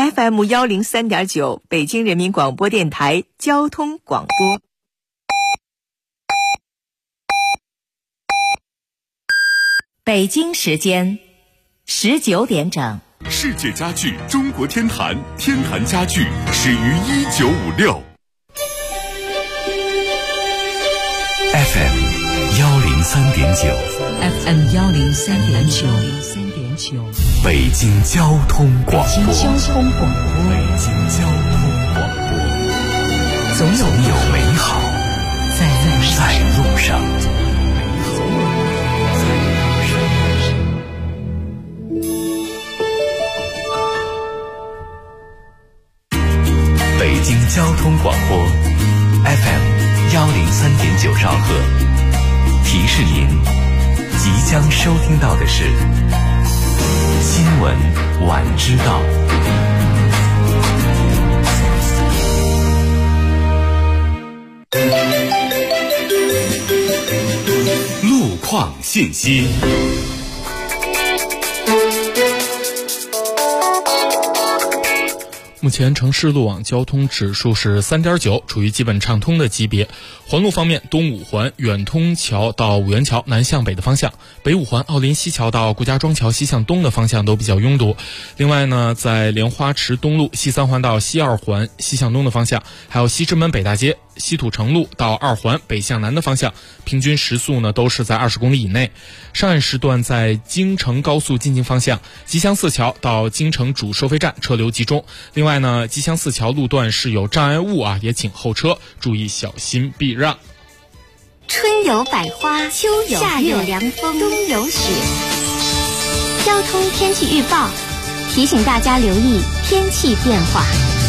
FM103.9，北京人民广播电台交通广播。北京时间19点整。 世界家具中国天坛，天坛家具始于1956。FM 103.9， 北京交通广播，总有美好在路上。北京交通广播 FM 103.9兆赫，提示您即将收听到的是新闻晚知道。路况信息。 目前城市路网交通指数是 3.9， 处于基本畅通的级别。环路方面，东五环远通桥到五元桥南向北的方向，北五环奥林西桥到顾家庄桥西向东的方向都比较拥堵。另外呢，在莲花池东路西三环到西二环西向东的方向，还有西直门北大街西土城路到二环北向南的方向，平均时速呢都是在20公里以内。上岸时段在京承高速进京方向，吉祥寺桥到京承主收费站车流集中。另外呢，吉祥寺桥路段是有障碍物也请后车注意小心避让。 春有百花，秋有夏有凉风，冬有雪。交通天气预报提醒大家留意天气变化。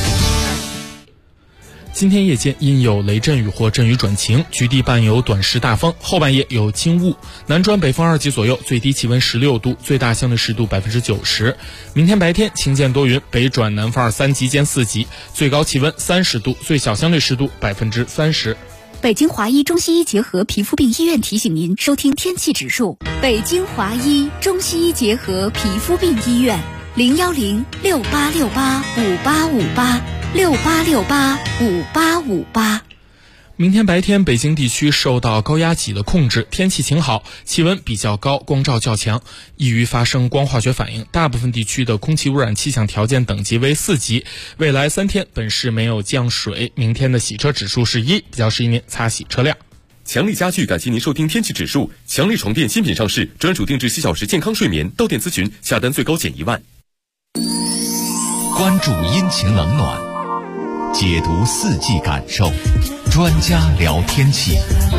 今天夜间因有雷阵雨或阵雨转晴，局地伴有短时大风，后半夜有轻雾，南转北风2级左右，最低气温16度，最大相对湿度90%。明天白天晴间多云，北转南风3级兼4级，最高气温30度，最小相对湿度30%。 北京华医中西医结合皮肤病医院提醒您收听天气指数。北京华医中西医结合皮肤病医院，01068685858，68685858。 明天白天，北京地区受到高压脊的控制，天气晴好，气温比较高，光照较强，易于发生光化学反应。大部分地区的空气污染气象条件等级为4级。未来3天本市没有降水，明天的洗车指数是1，比较适宜您擦洗车辆。 强力家具感谢您收听天气指数。强力床垫新品上市，专属定制7小时健康睡眠，到店咨询，下单最高减1万。 关注阴晴冷暖，解读四季感受，专家聊天气。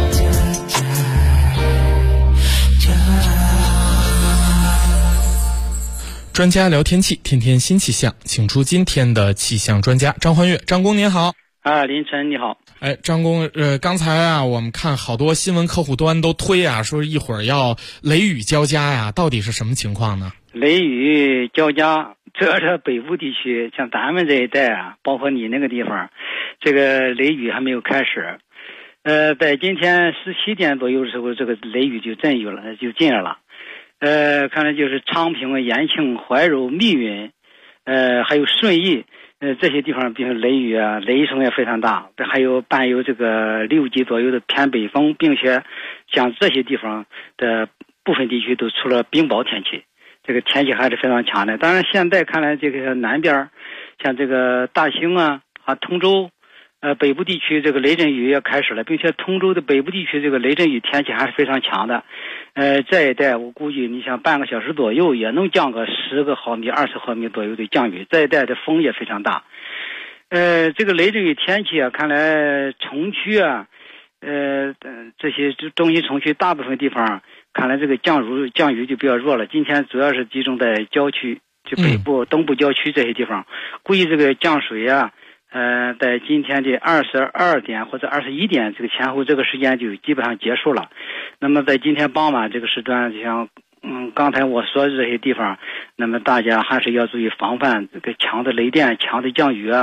专家聊天气，天天新气象，请出今天的气象专家张焕岳。张工您好。 林晨你好。 张工，刚才我们看好多新闻客户端都推说一会儿要雷雨交加呀，到底是什么情况呢？ 雷雨交加，主要是北部地区，像咱们这一带包括你那个地方，这个雷雨还没有开始。在今天17点左右的时候，这个雷雨就阵雨了，就进来了。看来就是昌平、延庆、怀柔、密云，还有顺义。这些地方比如雷雨雷声也非常大，还有伴有这个6级左右的偏北风，并且像这些地方的部分地区都出了冰雹天气，这个天气还是非常强的。当然现在看来这个南边像这个大兴通州北部地区这个雷阵雨也开始了，并且通州的北部地区这个雷阵雨天气还是非常强的。这一带我估计你像半个小时左右也能降个10个毫米、20毫米左右的降雨。这一带的风也非常大。这个雷阵雨天气看来城区这些中心城区大部分地方看来这个降雨就比较弱了。今天主要是集中在郊区，就北部、东部郊区这些地方，估计这个降水在今天的22点或者21点这个前后这个时间就基本上结束了。那么在今天傍晚这个时段，就像刚才我说的这些地方，那么大家还是要注意防范这个强的雷电、强的降雨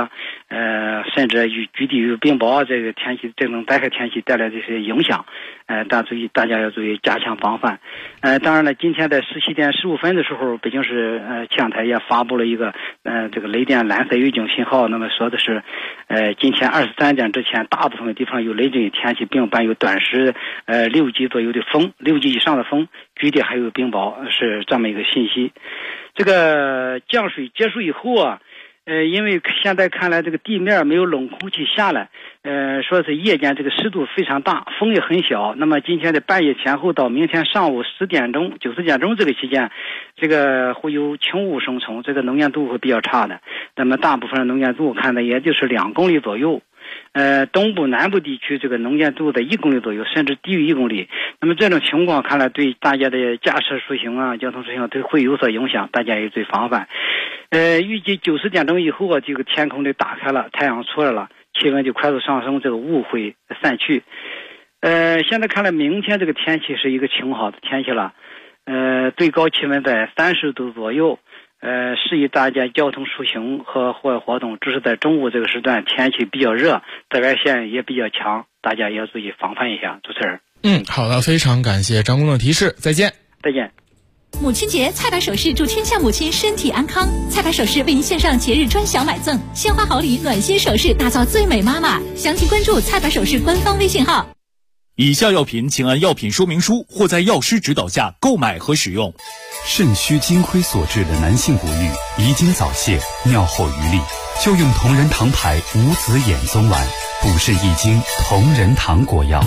甚至与局地有冰雹这个天气，这种灾害天气带来这些影响，大家要注意加强防范。当然了，今天在17点15分的时候，北京市气象台也发布了一个这个雷电蓝色预警信号，那么说的是今天23点之前，大部分地方有雷阵雨天气，并伴有短时6级左右的风，6级以上的风，局地还有冰雹，是这么一个信息。这个降水结束以后啊，因为现在看来这个地面没有冷空气下来，说是夜间这个湿度非常大，风也很小。那么今天的半夜前后到明天上午10点钟、9、10点钟这个期间，这个会有轻雾生成，这个能见度会比较差的。那么大部分的能见度看的也就是2公里左右。东部南部地区这个能见度在1公里左右，甚至低于1公里。那么这种情况看来对大家的驾驶出行啊、交通出行都会有所影响，大家也注意防范。预计9、10点钟以后啊，这个天空就打开了，太阳出来了，气温就快速上升，这个雾会散去。现在看来明天这个天气是一个晴好的天气了，最高气温在30度左右。适宜大家交通出行和户外活动，只是在中午这个时段天气比较热，紫外线也比较强，大家也要注意防范一下。主持人， 好的，非常感谢张工的提示，再见。 再见。 母亲节，菜百首饰祝天下母亲身体安康。菜百首饰为您献上节日专享买赠，鲜花好礼，暖心首饰，打造最美妈妈。详情关注菜百首饰官方微信号。 以下药品请按药品说明书或在药师指导下购买和使用。 肾虚金亏所致的男性不育、遗精早泄、尿后余力，就用同仁堂牌无籽眼松丸，补肾益精，同仁堂果药。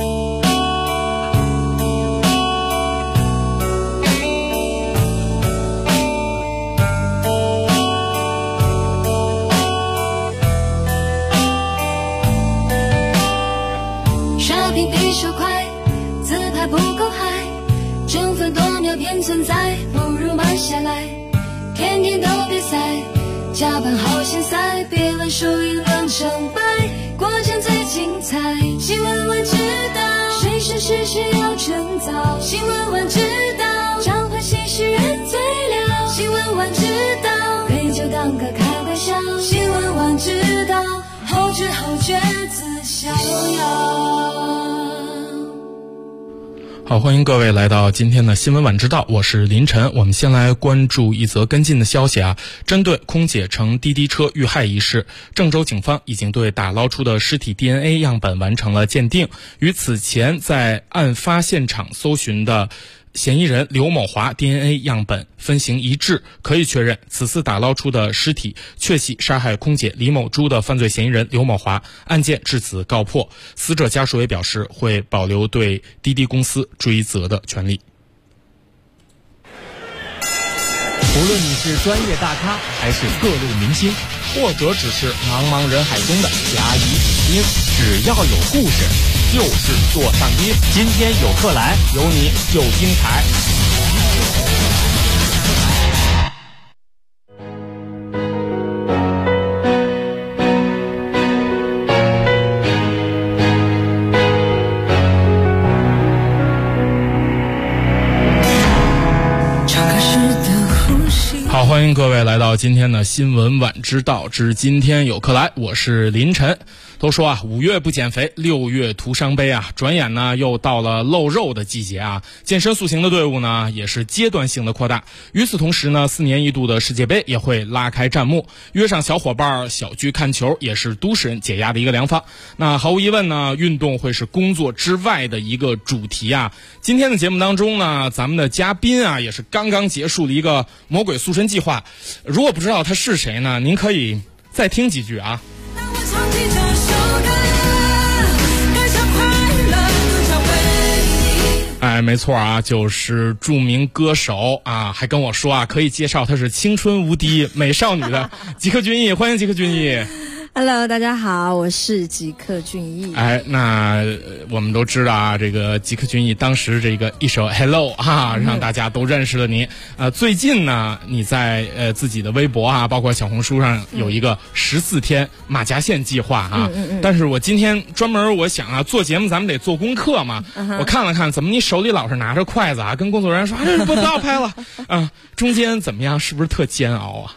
刷屏比手快，自拍不够嗨，争分夺秒便存在，不如慢下来，天天都比赛，加班好现赛，别问输赢论成败，过程最精彩，新闻晚知道，谁是事实要趁早，新闻晚知道，召唤新诗人最了，新闻晚知道，杯酒当歌开玩笑，新闻晚知道，后知后觉自逍遥。 好，欢迎各位来到今天的新闻晚知道，我是林晨。我们先来关注一则跟进的消息啊，针对空姐乘滴滴车遇害一事，郑州警方已经对打捞出的尸体 DNA 样本完成了鉴定，与此前在案发现场搜寻的嫌疑人刘某华 DNA 样本分型一致，可以确认此次打捞出的尸体确系杀害空姐李某珠的犯罪嫌疑人刘某华，案件至此告破。死者家属也表示会保留对滴滴公司追责的权利。 无论你是专业大咖还是各路明星，或者只是茫茫人海中的甲乙丙丁，只要有故事就是座上宾。今天有客来，有你就精彩。 好，欢迎各位来到今天的新闻晚知道之今天有客来，我是林晨。都说啊，5月不减肥，6月徒伤悲啊！转眼呢又到了露肉的季节啊，健身塑形的队伍呢也是阶段性的扩大。与此同时呢，4年一度的世界杯也会拉开战幕，约上小伙伴小聚看球，也是都市人解压的一个良方。那毫无疑问呢，运动会是工作之外的一个主题啊。今天的节目当中呢，咱们的嘉宾啊也是刚刚结束了一个魔鬼塑身计划。如果不知道他是谁呢，您可以再听几句啊。哎，没错啊，就是著名歌手啊，还跟我说啊，可以介绍她是青春无敌美少女的吉克隽逸，欢迎吉克隽逸。 Hello， 大家好，我是吉克隽逸。 哎，那我们都知道啊，这个吉克隽逸当时这个一首 Hello 啊，让大家都认识了你。最近呢，你在自己的微博啊，包括小红书上有一个14天马甲线计划啊。但是我今天专门我想啊，做节目咱们得做功课嘛。我看了看，怎么你手里老是拿着筷子啊，跟工作人员说，不要拍了啊，中间怎么样？是不是特煎熬啊？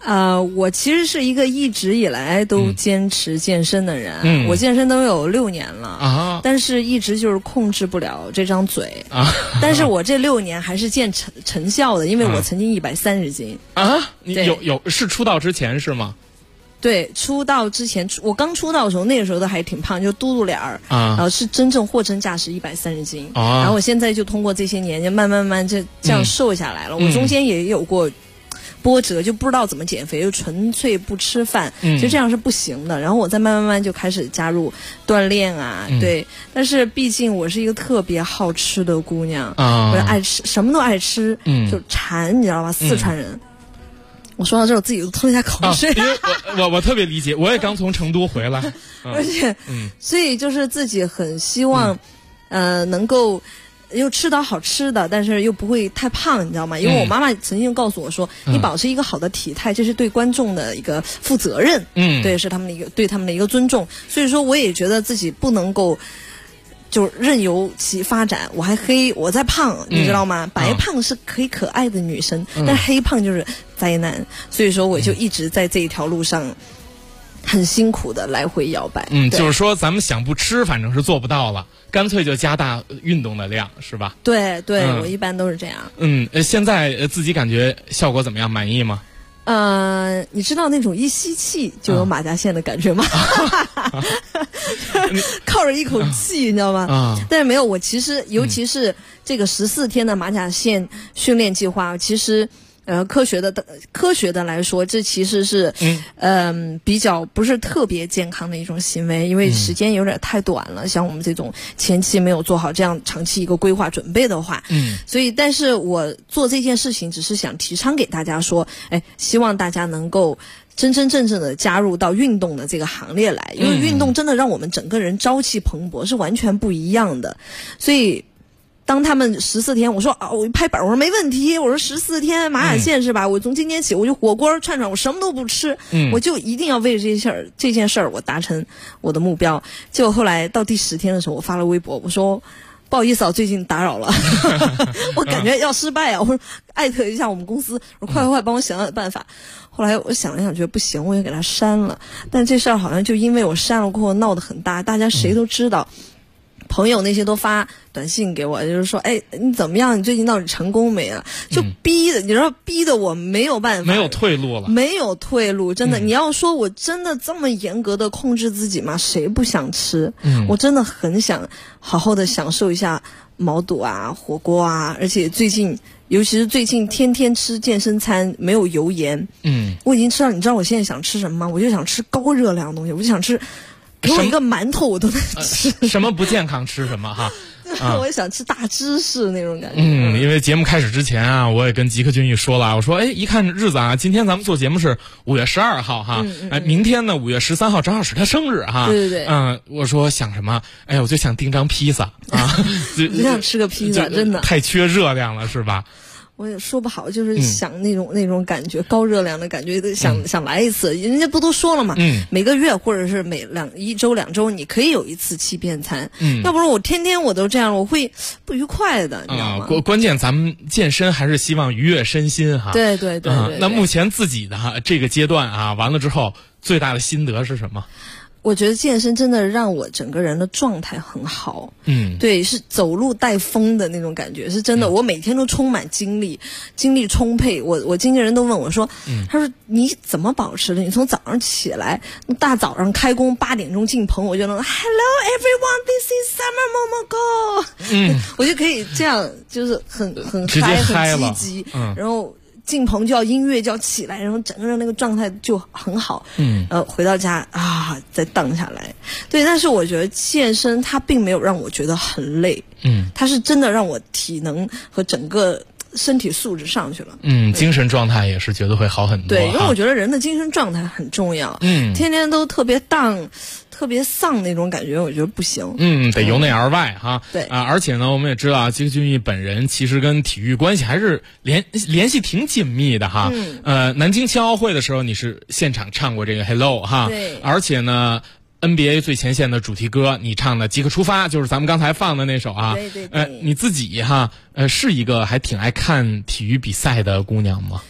我其实是一个一直以来都坚持健身的人，我健身都有6年了但是一直就是控制不了这张嘴但是我这6年还是见成效的，因为我曾经130斤你是出道之前是吗？ 对，出道之前，我刚出道的时候，那个时候都还挺胖，就嘟嘟脸儿然后是真正货真价实130斤然后我现在就通过这些年就慢慢这样瘦下来了我中间也有过波折，就不知道怎么减肥，就纯粹不吃饭其实这样是不行的然后我再慢慢就开始加入锻炼对，但是毕竟我是一个特别好吃的姑娘我爱吃，什么都爱吃就馋，你知道吧，四川人我说到这儿我自己都吞了一下口水因为我特别理解，我也刚从成都回来而且所以就是自己很希望能够又吃到好吃的，但是又不会太胖，你知道吗？因为我妈妈曾经告诉我说你保持一个好的体态，这是对观众的一个负责任对，是他们的一个对他们的一个尊重，所以说我也觉得自己不能够就任由其发展，我还黑，我在胖你知道吗？白胖是可爱的女生但是黑胖就是灾难，所以说我就一直在这一条路上很辛苦的来回摇摆就是说咱们想不吃反正是做不到了，干脆就加大运动的量是吧？ 对我一般都是这样现在自己感觉效果怎么样，满意吗？ 你知道那种一吸气就有马甲线的感觉吗？靠着一口气你知道吗但是没有，我其实尤其是这个14天的马甲线训练计划其实科学的来说这其实是比较不是特别健康的一种行为，因为时间有点太短了像我们这种前期没有做好这样长期一个规划准备的话所以但是我做这件事情只是想提倡给大家说希望大家能够真真正正的加入到运动的这个行列来，因为运动真的让我们整个人朝气蓬勃是完全不一样的，所以当他们14天我说我一拍板我说没问题，我说14天马甲线是吧我从今天起我就火锅串串我什么都不吃我就一定要为这件事儿我达成我的目标。结果后来到第10天的时候我发了微博我说不好意思最近打扰了我感觉要失败我说艾特一下我们公司我说快帮我想想办法。后来我想了想觉得不行我也给他删了，但这事儿好像就因为我删了过后闹得很大，大家谁都知道朋友那些都发短信给我就是说你怎么样，你最近到底成功没啊就逼的你知道逼的我没有办法， 没有退路了， 没有退路真的你要说我真的这么严格的控制自己吗？谁不想吃我真的很想好好的享受一下毛肚火锅而且尤其是最近天天吃健身餐没有油盐我已经吃到你知道我现在想吃什么吗？我就想吃高热量的东西，我就想吃给我一个馒头我都能吃什么不健康吃什么哈我也想吃大芝士那种感觉因为节目开始之前我也跟吉克隽逸说了我说一看日子今天咱们做节目是5月12号哈明天呢5月13号正好是他生日哈对我说想什么我就想订张披萨就想吃个披萨真的太缺热量了是吧？ 我也说不好，就是想那种感觉，高热量的感觉，想来一次。人家不都说了嘛，每个月或者是1周2周，你可以有一次欺骗餐。要不然我天天我都这样，我会不愉快的，你知道吗？ 关键咱们健身还是希望愉悦身心哈。 对。 那目前自己的这个阶段完了之后，最大的心得是什么？ 我觉得健身真的让我整个人的状态很好，对，是走路带风的那种感觉，是真的。我每天都充满精力充沛。我经纪人都问我说，他说你怎么保持的？你从早上起来，大早上开工8点钟进棚，我就能 Hello everyone, this is Summer Momoko，我就可以这样，就是很嗨很积极，然后。进棚就要音乐就要起来，然后整个人那个状态就很好。回到家再荡下来。对，但是我觉得健身它并没有让我觉得很累。它是真的让我体能和整个身体素质上去了。 精神状态也是觉得会好很多。 对，因为我觉得人的精神状态很重要。天天都特别荡。特别丧那种感觉，我觉得不行。 得由内而外哈。 对而且呢，我们也知道吉克隽逸本人其实跟体育关系还是联系挺紧密的哈。南京青奥会的时候，你是现场唱过这个 Hello 哈。 对。 而且呢 NBA 最前线的主题歌，你唱的《即刻出发》，就是咱们刚才放的那首啊。 对。 你自己是一个还挺爱看体育比赛的姑娘吗？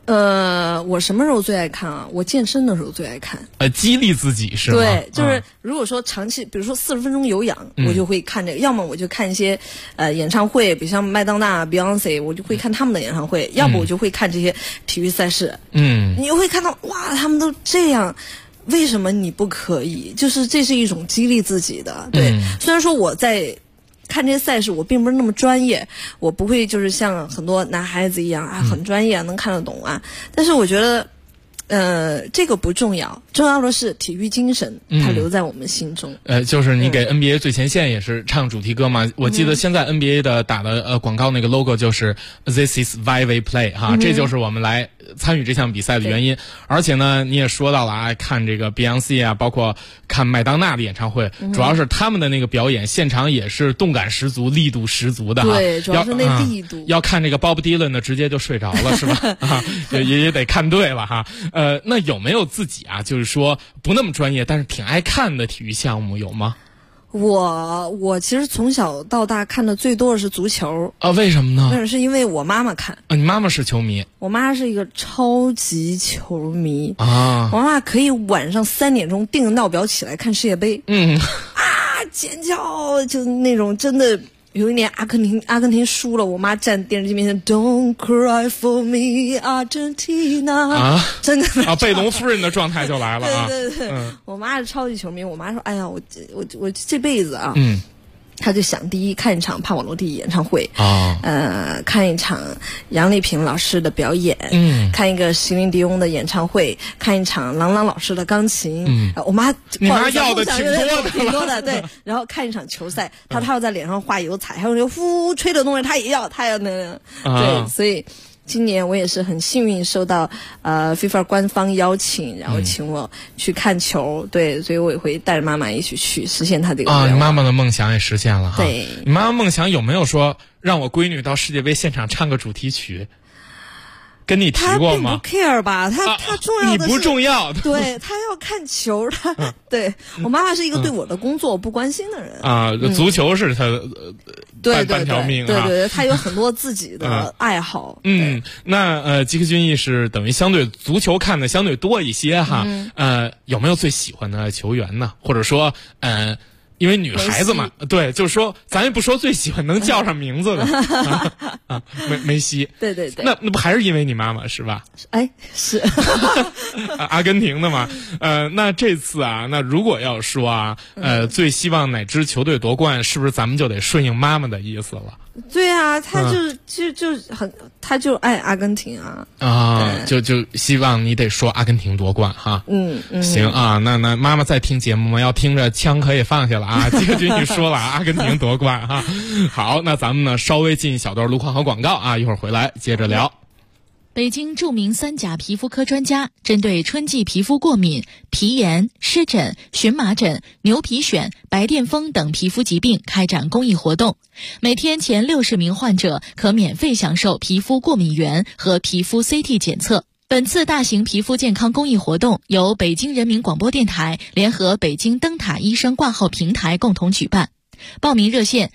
我什么时候最爱看啊？我健身的时候最爱看。 激励自己是吗？ 对，就是如果说长期，比如说40分钟有氧，我就会看这个；要么我就看一些演唱会，比如像麦当娜、Beyonce， 我就会看他们的演唱会；要不我就会看这些体育赛事。你就会看到哇，他们都这样。为什么你不可以？就是这是一种激励自己的。对，虽然说我在看这些赛事，我并不是那么专业，我不会就是像很多男孩子一样啊，很专业能看得懂啊。但是我觉得，这个不重要，重要的是体育精神，它留在我们心中。 就是你给 NBA 最前线也是唱主题歌嘛？我记得现在 NBA 的打的广告那个 logo 就是 This is why we play 哈，这就是我们来参与这项比赛的原因。而且呢，你也说到了啊，看这个 Beyonce 啊，包括看麦当娜的演唱会，主要是他们的那个表演现场也是动感十足、力度十足的哈。 对，主要是那力度。 要看这个 Bob Dylan 的，直接就睡着了是吧？啊，也得看对了哈。那有没有自己啊，就是说不那么专业，但是挺爱看的体育项目有吗？ 我其实从小到大看的最多的是足球啊，为什么呢？ 那是因为我妈妈看啊，你妈妈是球迷？ 我妈是一个超级球迷啊，我妈可以晚上3点钟定闹表起来看世界杯，尖叫，就那种真的。有一年阿根廷输了，我妈站电视机面前 Don't cry for me Argentina 啊，真的啊，贝隆夫人的状态就来了啊。 对，我妈是超级球迷，我妈说哎呀我这辈子啊，他就想第一看一场帕瓦罗蒂演唱会看一场杨丽萍老师的表演，看一个席琳迪翁的演唱会，看一场郎朗老师的钢琴，我妈你妈要的挺多的，对，然后看一场球赛，他要在脸上画油彩，还有那个呼吹的东西，他也要那对，所以。今年我也是很幸运收到FIFA 官方邀请，然后请我去看球，对，所以我也会带着妈妈一起去实现她这个愿望。 你妈妈的梦想也实现了哈。 对， 你妈妈梦想有没有说让我闺女到世界杯现场唱个主题曲？跟你提过吗？ 他并不 care 吧，他重要的是你不重要， 对，他要看球，对我妈妈是一个对我的工作不关心的人啊，足球是他半条命啊， 对，他有很多自己的爱好。 那吉克隽逸是等于相对足球看的相对多一些哈，有没有最喜欢的球员呢？或者说因为女孩子嘛，对，就是说，咱也不说最喜欢能叫上名字的梅西， 对， 那不还是因为你妈妈是吧？ 哎，是阿根廷的嘛，那这次啊，那如果要说啊，最希望哪支球队夺冠，是不是咱们就得顺应妈妈的意思了？ 对啊，他他就爱阿根廷啊， 就希望你得说阿根廷夺冠哈。行啊，那妈妈在听节目吗？要听着枪可以放下了啊。吉克隽逸说了，阿根廷夺冠哈。好，那咱们呢稍微进一小段路况和广告啊，一会儿回来接着聊。 北京著名3甲皮肤科专家针对春季皮肤过敏、皮炎、湿疹、荨麻疹、牛皮癣、白癜风等皮肤疾病开展公益活动，每天前60名患者可免费享受皮肤过敏原和皮肤 CT 检测。本次大型皮肤健康公益活动由北京人民广播电台联合北京灯塔医生挂号平台共同举办。报名热线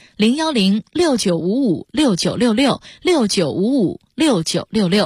010-6955-6966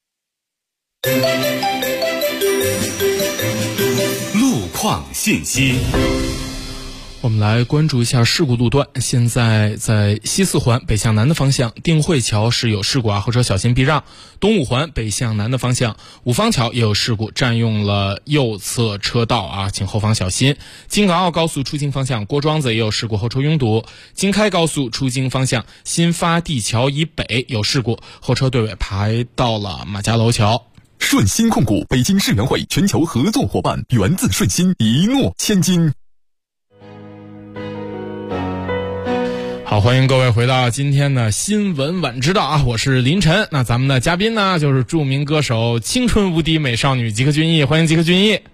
路况信息。 我们来关注一下事故路段。现在在西四环北向南的方向，定慧桥是有事故啊，后车小心避让。东五环北向南的方向，五方桥也有事故，占用了右侧车道啊，请后方小心。京港澳高速出京方向，郭庄子也有事故，后车拥堵。京开高速出京方向，新发地桥以北有事故，后车队尾排到了马家楼桥。 顺鑫控股，北京世园会全球合作伙伴，源自顺鑫，一诺千金。 好，欢迎各位回到今天的新闻晚知道啊，我是林晨。那咱们的嘉宾呢，就是著名歌手青春无敌美少女吉克隽逸，欢迎吉克隽逸。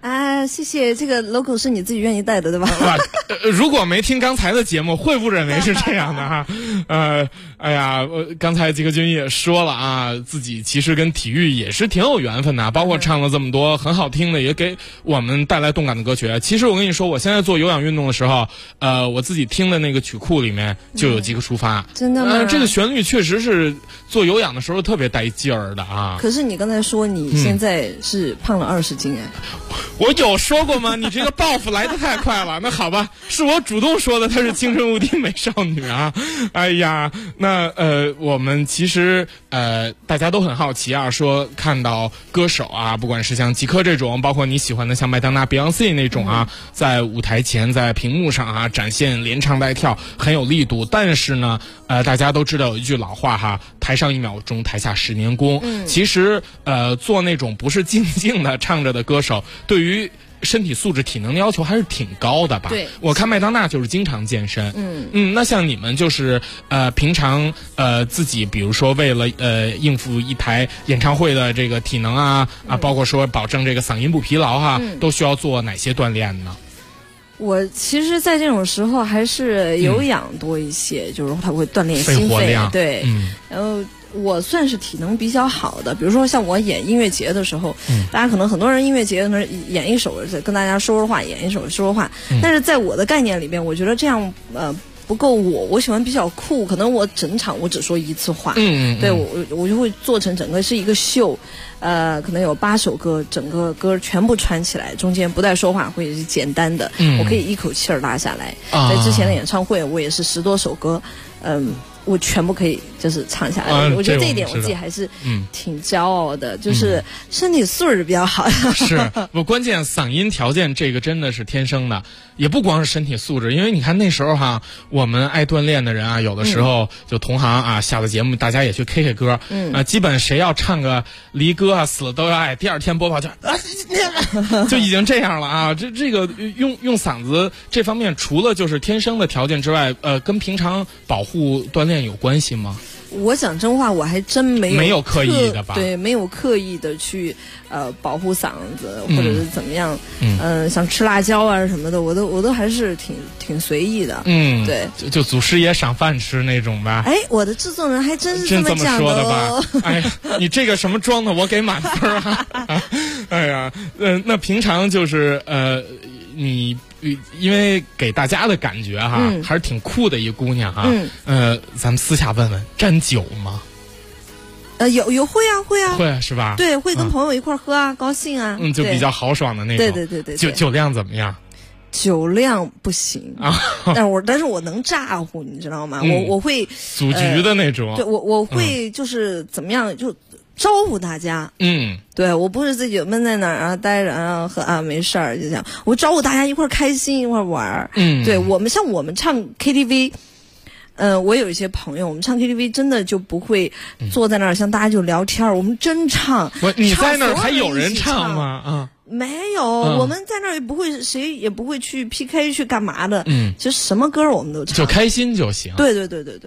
呀，谢谢，这个 logo 是你自己愿意带的对吧？ 如果没听刚才的节目，会不认为是这样的哈。哎呀，刚才吉克隽也说了啊，自己其实跟体育也是挺有缘分的，包括唱了这么多很好听的，也给我们带来动感的歌曲。其实我跟你说，我现在做有氧运动的时候，我自己听的那个曲库里面就有吉克出发。 真的吗？ 这个旋律确实是做有氧的时候特别带劲儿的啊。 可是你刚才说你现在是胖了20斤哎。 我有说过吗？你这个报复来得太快了。那好吧，是我主动说的，她是青春无敌美少女啊。哎呀，那我们其实大家都很好奇啊，说看到歌手啊，不管是像吉克这种，包括你喜欢的像麦当娜、Beyonce 那种啊，在舞台前在屏幕上啊展现连唱带跳很有力度，但是呢大家都知道有一句老话哈，台上1秒钟，台下10年功。其实做那种不是静静的唱着的歌手，对于身体素质体能的要求还是挺高的吧。 对， 我看麦当娜就是经常健身。那像你们就是平常自己比如说为了应付一台演唱会的这个体能啊包括说保证这个嗓音不疲劳哈，都需要做哪些锻炼呢？ 我其实在这种时候还是有氧多一些，就是它会锻炼心肺。对，然后我算是体能比较好的，比如说像我演音乐节的时候，大家可能很多人音乐节呢演一首跟大家说说话，演一首说说话，但是在我的概念里边，我觉得这样不够我喜欢比较酷，可能我整场我只说一次话。对，我就会做成整个是一个秀，可能有8首歌，整个歌全部串起来，中间不带说话，或者是简单的，我可以一口气儿拉下来。在之前的演唱会，我也是10多首歌，我全部可以就是唱下来。我觉得这一点我自己还是挺骄傲的，就是身体素质比较好。 是，关键嗓音条件这个真的是天生的，也不光是身体素质，因为你看那时候哈，我们爱锻炼的人啊，有的时候就同行啊下了节目，大家也去 K 歌，基本谁要唱个离歌啊，死了都要爱，第2天播报就已经这样了啊。这个用嗓子这方面，除了就是天生的条件之外，跟平常保护锻炼有关系吗？ 我讲真话，我还真没有刻意的吧？ 对，没有刻意的去保护嗓子或者是怎么样。像吃辣椒啊什么的，我都还是挺随意的。对， 就祖师爷赏饭吃那种吧。 哎，我的制作人还真是这么讲的吧？哎，你这个什么装的，我给满分啊！哎呀，那平常就是你因为给大家的感觉哈，还是挺酷的一姑娘哈。咱们私下问问，沾酒吗？ 有会啊会是吧？ 对，会跟朋友一块喝啊，高兴啊。 就比较豪爽的那种。 对。 酒量怎么样？ 酒量不行啊，但是我能咋呼，你知道吗？我会组局的那种。 对，我会就是怎么样就招呼大家。对，我不是自己闷在哪儿啊待着啊喝啊没事儿就这样，我招呼大家一块开心一块玩。对，我们唱 KTV。我有一些朋友，我们唱 KTV 真的就不会坐在那儿像大家就聊天，我们真唱。 你在那儿还有人唱吗？ 没有，我们在那儿也不会，谁也不会去 PK 去干嘛的。其实什么歌我们都唱， 就开心就行。 对。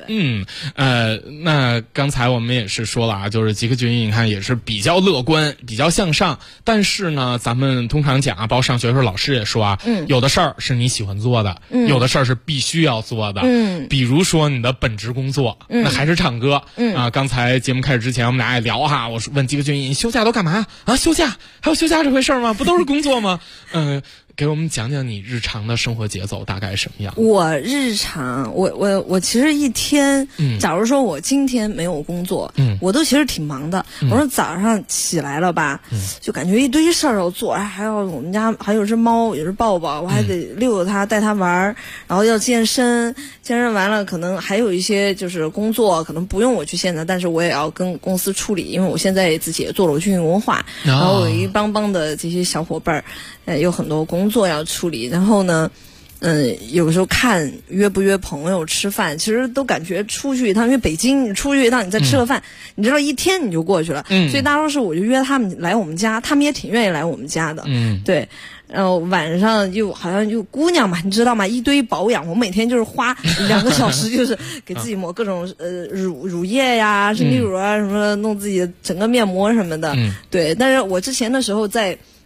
那刚才我们也是说了啊，就是吉克隽逸，你看也是比较乐观、比较向上。但是呢，咱们通常讲啊，包括上学的时候老师也说啊，有的事儿是你喜欢做的，有的事儿是必须要做的。比如说你的本职工作，那还是唱歌。刚才节目开始之前，我们俩也聊哈，我问吉克隽逸，你休假都干嘛啊？休假还有休假这回事吗？不都是工作吗？给我们讲讲你日常的生活节奏大概什么样？ 我日常，我其实一天，假如说我今天没有工作，我都其实挺忙的。我说早上起来了吧，就感觉一堆事儿要做，还要我们家还有只猫也是抱抱，我还得遛它带它玩，然后要健身完了，可能还有一些就是工作，可能不用我去现场，但是我也要跟公司处理，因为我现在自己也做了军营文化，然后有一帮的这些小伙伴有很多工作要处理，然后呢，有时候看约不约朋友吃饭，其实都感觉出去一趟，因为北京你出去一趟，你再吃个饭，你知道一天你就过去了。所以大多数我就约他们来我们家，他们也挺愿意来我们家的。对。然后晚上就好像就姑娘嘛，你知道吗？一堆保养，我每天就是花2个小时，就是给自己抹各种乳液呀、身体乳啊什么的，弄自己整个面膜什么的。对，但是我之前的时候在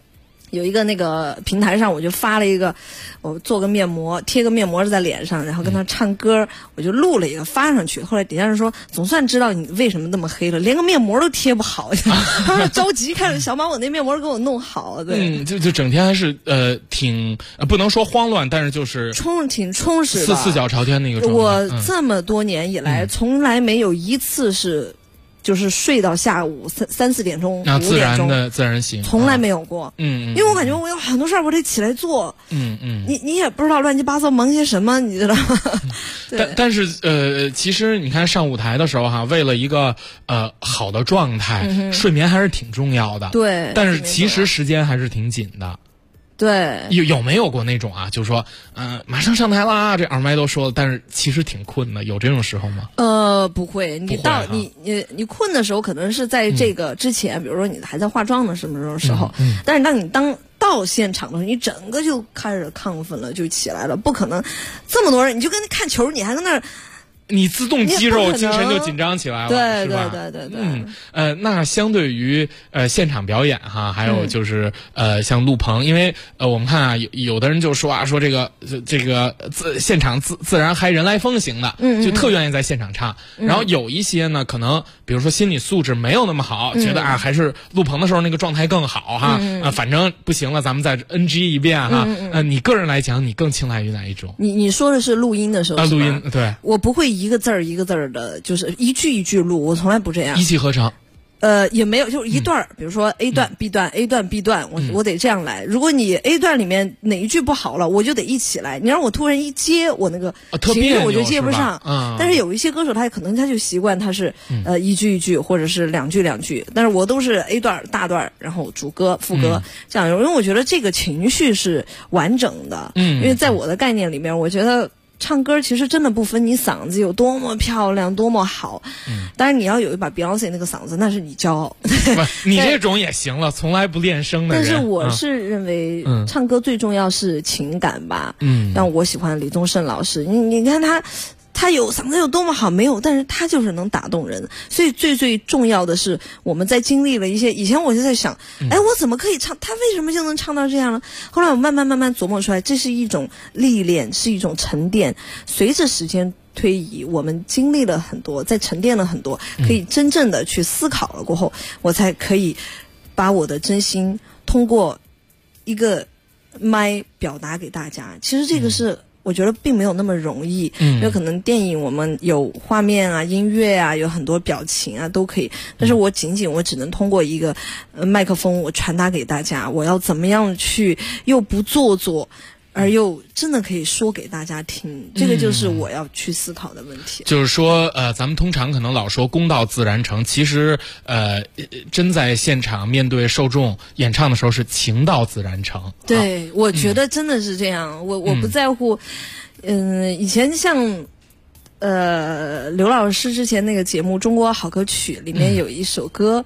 有一个那个平台上，我就发了一个，我做个面膜，贴个面膜在脸上，然后跟他唱歌，我就录了一个发上去。后来底下人说，总算知道你为什么那么黑了，连个面膜都贴不好。他说着急，看着想把我那面膜给我弄好。对， 就整天还是挺不能说慌乱，但是就是挺充实的， 四脚朝天那个状态。 我这么多年以来，从来没有一次是。就是睡到下午3、4点钟，5点钟， 自然醒， 从来没有过。因为我感觉我有很多事儿，我得起来做。你也不知道乱七八糟忙些什么，你知道吗？ 但是其实你看上舞台的时候哈，为了一个好的状态，睡眠还是挺重要的。 对， 但是其实时间还是挺紧的。 对， 有没有过那种啊？就是说，马上上台啦，这耳麦都说了，但是其实挺困的，有这种时候吗？ 不会。你你困的时候，可能是在这个之前，比如说你还在化妆的什么时候，但是当你到现场的时候，你整个就开始亢奋了，就起来了，不可能这么多人，你就跟看球，你还跟那儿。 你自动肌肉精神就紧张起来了， 对是吧？ 对。 那相对于现场表演哈，还有就是像录棚，因为我们看啊，有的人就说啊，说这个现场自然嗨人来疯型的，就特愿意在现场唱。然后有一些呢，可能比如说心理素质没有那么好，觉得啊还是录棚的时候那个状态更好哈。反正不行了，咱们再 NG 一遍哈。你个人来讲，你更青睐于哪一种？ 你说的是录音的时候录音对， 我不会一个字儿一个字儿的，就是一句一句录，我从来不这样。 一气呵成。 也没有，就是一段比如说 A 段、B 段、A 段、B 段，我得这样来。如果你 A 段里面哪一句不好了，我就得一起来。你让我突然一接，我那个情绪我就接不上。但是有一些歌手他可能他就习惯他是一句一句或者是2句2句，但是我都是 A 段大段，然后主歌副歌这样，因为我觉得这个情绪是完整的。因为在我的概念里面，我觉得。唱歌其实真的不分你嗓子有多么漂亮多么好，当然你要有一把 Beyonce 那个嗓子，那是你骄傲。 你这种也行了，从来不练声的人。 但是我是认为，唱歌最重要是情感吧。像我喜欢李宗盛老师，你看他有嗓子有多么好没有，但是他就是能打动人。所以最重要的是，我们在经历了一些，以前我就在想，我怎么可以唱？他为什么就能唱到这样呢？后来我慢慢琢磨出来，这是一种历练，是一种沉淀。随着时间推移，我们经历了很多，在沉淀了很多，可以真正的去思考了过后，我才可以把我的真心通过一个麦表达给大家。其实这个是。我觉得并没有那么容易，因为可能电影我们有画面啊、音乐啊，有很多表情啊都可以，但是我只能通过一个麦克风，我传达给大家，我要怎么样去又不做作，而又真的可以说给大家听，这个就是我要去思考的问题。 就是说，咱们通常可能老说公道自然成，其实真在现场面对受众演唱的时候是情到自然成。 对，我觉得真的是这样。我不在乎，以前像刘老师之前那个节目《中国好歌曲》里面有一首歌。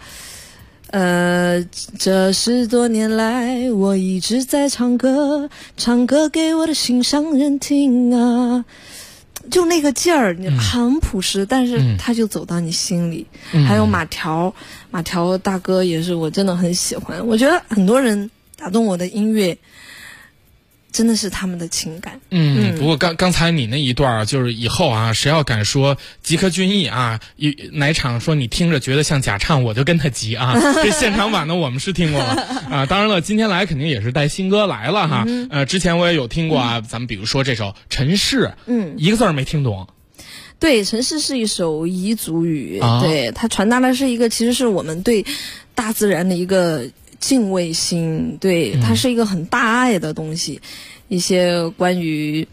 这10多年来我一直在唱歌，唱歌给我的心上人听啊，就那个劲儿，你很朴实，但是他就走到你心里。还有马条大哥也是我真的很喜欢，我觉得很多人打动我的音乐真的是他们的情感。 不过刚才你那一段就是以后啊，谁要敢说吉克隽逸啊，哪场说你听着觉得像假唱，我就跟他急啊。这现场版的我们是听过了啊。当然了，今天来肯定也是带新歌来了哈。之前我也有听过啊，咱们比如说这首《尘世》，一个字儿没听懂。 对，《尘世》是一首彝族语，对，它传达的是一个其实是我们对大自然的一个敬畏心，对，它是一个很大爱的东西。一些关于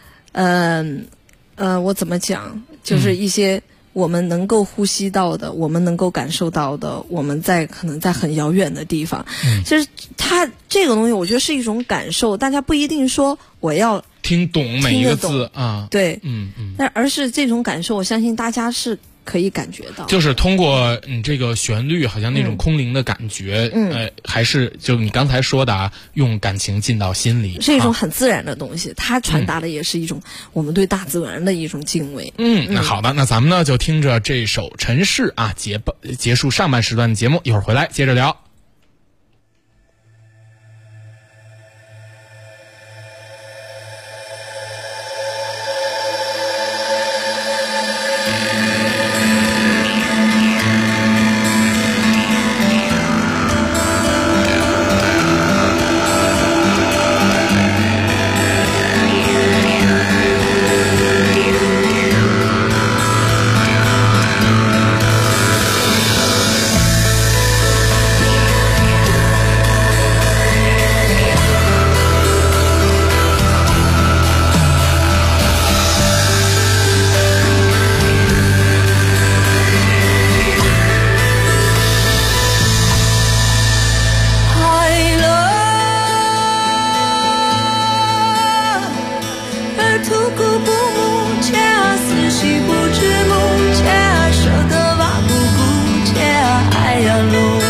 我怎么讲，就是一些我们能够呼吸到的，我们能够感受到的，我们可能在很遥远的地方。其实它这个东西我觉得是一种感受，大家不一定说我要听懂每一个字啊， 对，但而是这种感受，我相信大家是可以感觉到， 就是通过你这个旋律，好像那种空灵的感觉，还是就你刚才说的啊，用感情进到心里， 是一种很自然的东西，它传达的也是一种我们对大自然的一种敬畏。 那好的，那咱们呢就听着这首《尘世》啊，结束上半时段的节目，一会儿回来接着聊。 顾不顾，且思绪不知目，且舍得吧不顾，且爱呀路。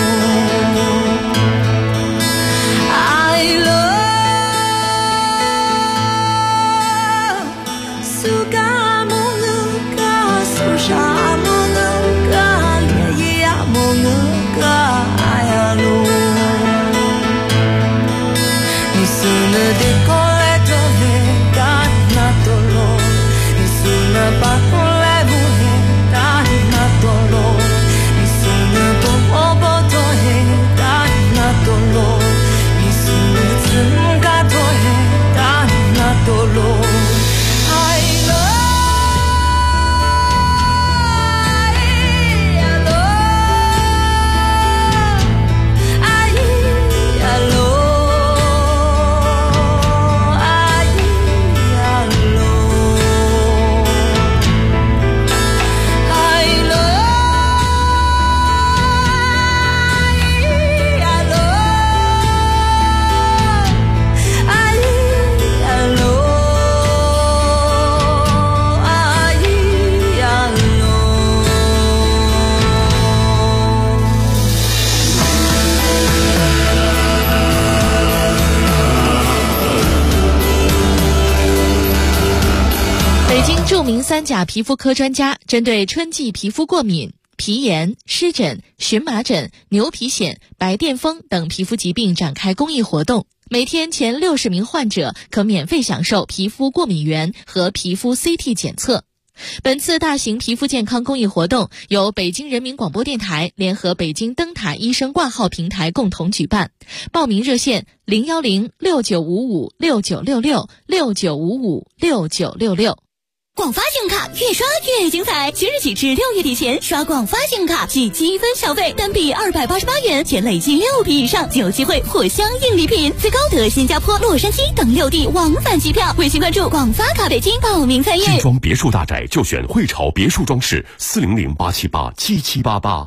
著名3甲皮肤科专家针对春季皮肤过敏、皮炎、湿疹、荨麻疹、牛皮癣、白癜风等皮肤疾病展开公益活动，每天前60名患者可免费享受皮肤过敏原和皮肤 CT 检测。本次大型皮肤健康公益活动由北京人民广播电台联合北京灯塔医生挂号平台共同举办，报名热线010-6955-6966，6955-6966。 广发信用卡越刷越精彩，即日起至6月底前刷广发信用卡即积分消费，单笔288元，且累计6笔以上就有机会获相应礼品，最高得新加坡、洛杉矶等6地往返机票。微信关注广发卡北京报名参与。 精装别墅大宅就选汇潮别墅装饰，400-878-7788。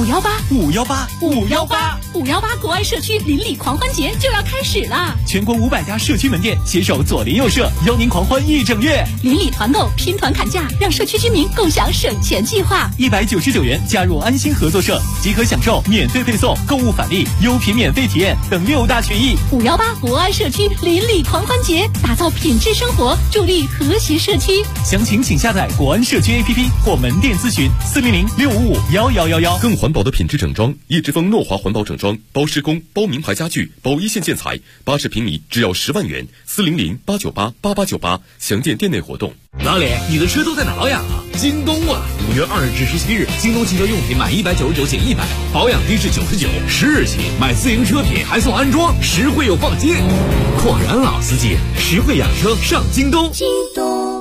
518国安社区邻里狂欢节就要开始了， 全国500家社区门店携手左邻右舍，邀您狂欢1整月。 邻里团购，拼团砍价，让社区居民共享省钱计划。 199元加入安心合作社，即可享受免费配送、购物返利、优品免费体验等6大权益。 518国安社区邻里狂欢节，打造品质生活，助力和谐社区。 详情请下载国安社区 APP 或门店咨询400-655-1111。 更环保的品质整装，叶之峰诺华环保整装，包施工、包名牌家具、包一线建材，80平米只要10万元，400-898-8898，详见店内活动。 老李，你的车都在哪保养啊？京东啊！5月20日至17日，京东汽车用品满199减100，保养低至99，10日起买自行车品还送安装，实惠又放心。果然老司机，实惠养车上京东。 京东。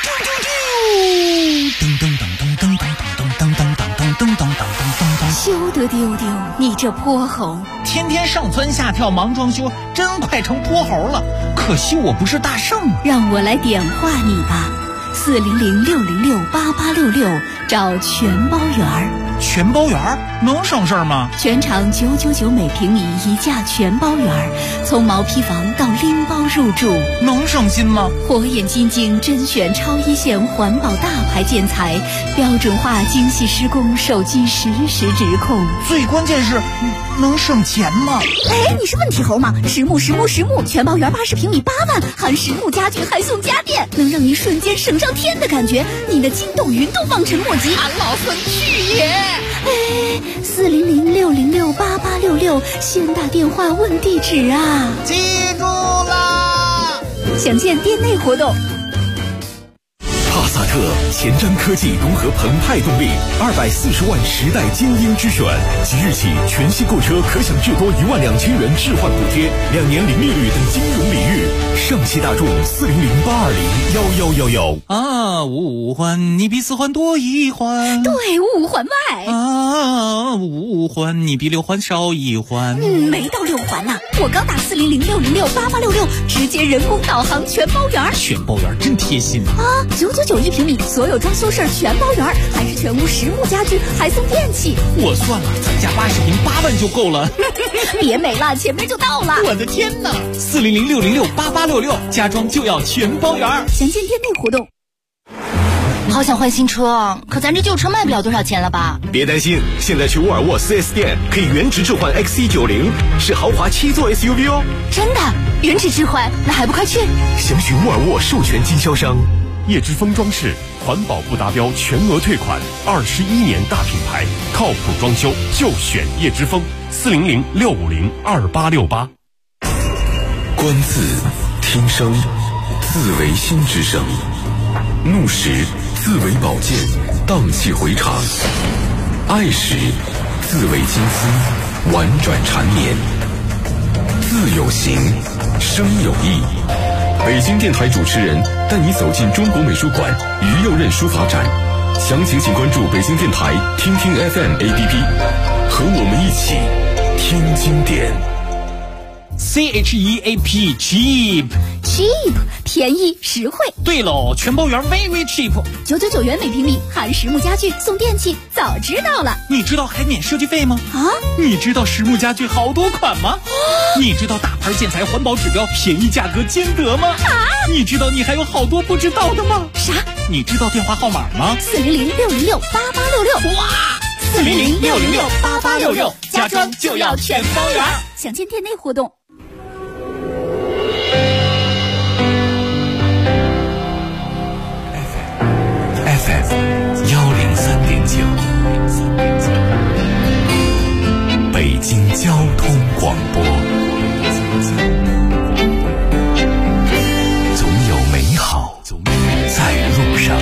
休得丢丢，你这泼猴！ 天天上蹿下跳忙装修，真快成泼猴了。可惜我不是大圣， 让我来点化你吧。400-606-8866，找全包园。 全包园能省事儿吗？ 全场999每平米一价全包园，从毛坯房到拎包入住， 能省心吗？ 火眼金睛甄选超一线环保大牌建材，标准化精细施工，手机实时指控。 最关键是能省钱吗？ 哎，你是问题猴吗？实木全包园80平米8万，含实木家具还送家电，能让您瞬间省上天的感觉，你的筋斗云都望尘莫及。 俺老孙去也！ 哎，400-606-8866，先打电话问地址啊！ 记住啦！ 详见店内活动。 帕萨特前瞻科技融合澎湃动力，240万时代精英之选。即日起，全系购车可享至多12000元置换补贴，2年零利率等金融礼遇。上汽大众400-820-1111 啊，5环你比4环多1环， 对，5环外啊，5环你比6环少1环， 没到6环呢。我刚打400-606-8866，直接人工导航全包园。 全包园真贴心啊！999一平米米，所有装修事儿全包圆，还是全屋实木家具，还送电器。 我算了，咱家80平8万就够了。 别美了，前面就到了。 我的天哪！400-606-8866，家装就要全包圆。 详见店内活动。 好想换新车，可咱这旧车卖不了多少钱了吧？ 别担心，现在去沃尔沃 4S 店可以原值置换 XC90，是豪华7座 SUV 哦。 真的？原值置换？那还不快去？ 详询沃尔沃授权经销商。 叶之峰装饰，环保不达标全额退款，21年大品牌，靠谱装修就选叶之峰。400-650-2868。 观字，听声，字为心之声。怒时，字为宝剑，荡气回肠；爱时，字为金丝，婉转缠绵。字有形，声有意。北京电台主持人带你走进中国美术馆于右任书法展，详情请关注北京电台听听 FM APP， 和我们一起听经典。 CHEAP cheap 便宜实惠。 对喽，全包圆 very cheap， 999元每平米，含实木家具送电器，早知道了。 你知道还免设计费吗？ 啊？ 你知道实木家具好多款吗？你知道大牌建材环保指标便宜价格兼得吗？ 啊？ 你知道你还有好多不知道的吗？ 啥？ 你知道电话号码吗 ？400-606-8866。 哇！400-606-8866，家装就要全包圆。 详见店内活动。 FM 103.9，北京交通广播。总有美好在路上。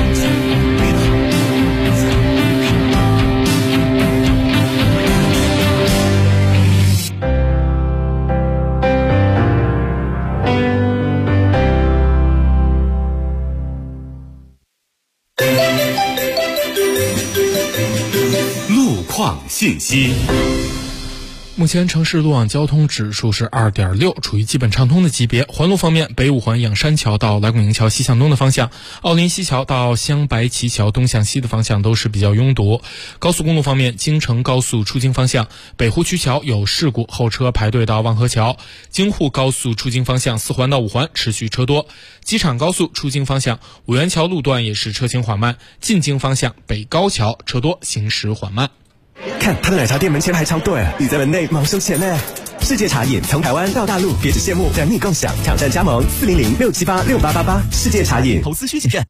信息。 目前城市路网交通指数是2.6，处于基本畅通的级别。环路方面，北五环仰山桥到来拱营桥西向东的方向，奥林西桥到镶白旗桥东向西的方向都是比较拥堵。高速公路方面，京承高速出京方向北湖区桥有事故，后车排队到望河桥。京沪高速出京方向4环到5环持续车多。机场高速出京方向五元桥路段也是车行缓慢，进京方向北高桥车多，行驶缓慢。 看他的奶茶店门前排长队，你在门内忙收钱呢。世界茶饮从台湾到大陆，别只羡慕，等你共享，挑战加盟400-678-6888。世界茶饮， 投资需谨慎。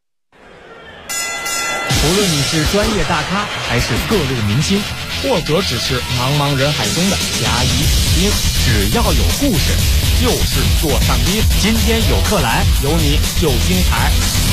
无论你是专业大咖，还是各路明星，或者只是茫茫人海中的甲乙丙丁，只要有故事，就是座上宾。今天有客来，有你就精彩。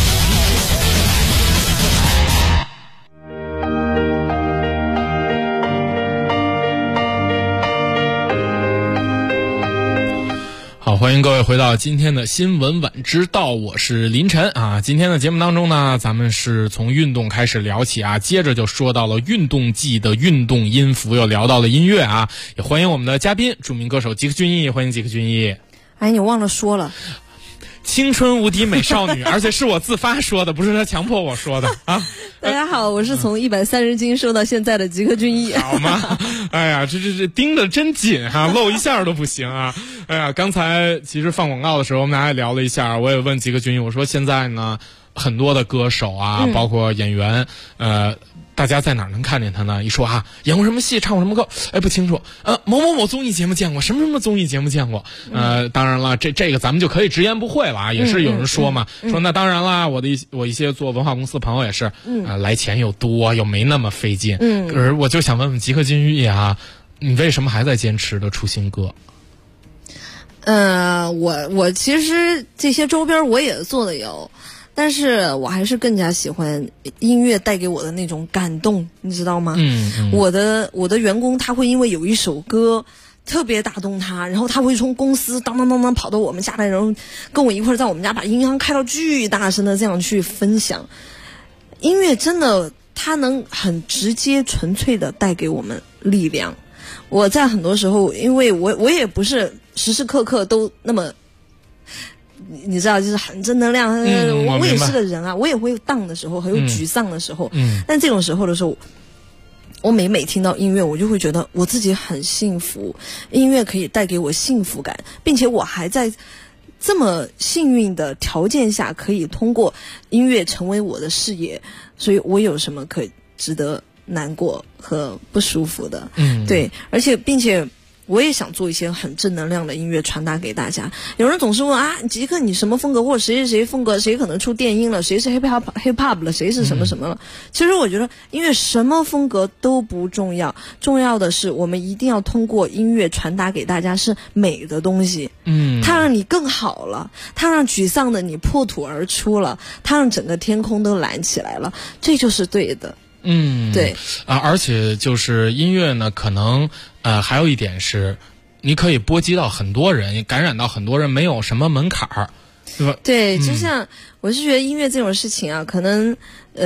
好，欢迎各位回到今天的新闻晚知道，我是林晨啊。今天的节目当中呢，咱们是从运动开始聊起啊，接着就说到了运动季的运动音符，又聊到了音乐啊。也欢迎我们的嘉宾，著名歌手吉克隽逸，欢迎吉克隽逸。 哎，你忘了说了。 青春无敌美少女，而且是我自发说的，不是他强迫我说的啊！ 大家好，我是从130斤瘦到现在的吉克隽逸。 好吗？哎呀，这盯得真紧哈，漏一下都不行啊！哎呀，刚才其实放广告的时候，我们俩也聊了一下，我也问吉克隽逸，我说现在呢，很多的歌手啊，包括演员，大家在哪儿能看见他呢？一说啊，演过什么戏，唱过什么歌，哎，不清楚。某某某综艺节目见过，什么什么综艺节目见过。当然了，这个咱们就可以直言不讳了啊，也是有人说嘛，说那当然啦，我一些做文化公司的朋友也是，来钱又多，又没那么费劲。可是我就想问问吉克隽逸啊，你为什么还在坚持的出新歌？ 我其实这些周边我也做的有。但是我还是更加喜欢音乐带给我的那种感动，你知道吗？我的员工他会因为有一首歌特别打动他，然后他会从公司当当跑到我们家来，然后跟我一块在我们家把音箱开到巨大声的这样去分享。音乐真的它能很直接纯粹的带给我们力量。我在很多时候，因为我也不是时时刻刻都那么你知道，就是很正能量。我也是个人啊，我也会有down的时候，还有沮丧的时候。但这种时候的时候，我每听到音乐，我就会觉得我自己很幸福，音乐可以带给我幸福感，并且我还在这么幸运的条件下，可以通过音乐成为我的事业，所以我有什么可值得难过和不舒服的？对，而且并且我也想做一些很正能量的音乐传达给大家。有人总是问啊，极客你什么风格，或者谁风格，谁可能出电音了，谁是 hip hop 了，谁是什么什么了。其实我觉得音乐什么风格都不重要，重要的是我们一定要通过音乐传达给大家是美的东西。它让你更好了，它让沮丧的你破土而出了，它让整个天空都蓝起来了，这就是对的。对而且就是音乐呢，可能还有一点是，你可以波及到很多人，感染到很多人，没有什么门槛儿，对吧？ 对，就像我是觉得音乐这种事情啊，可能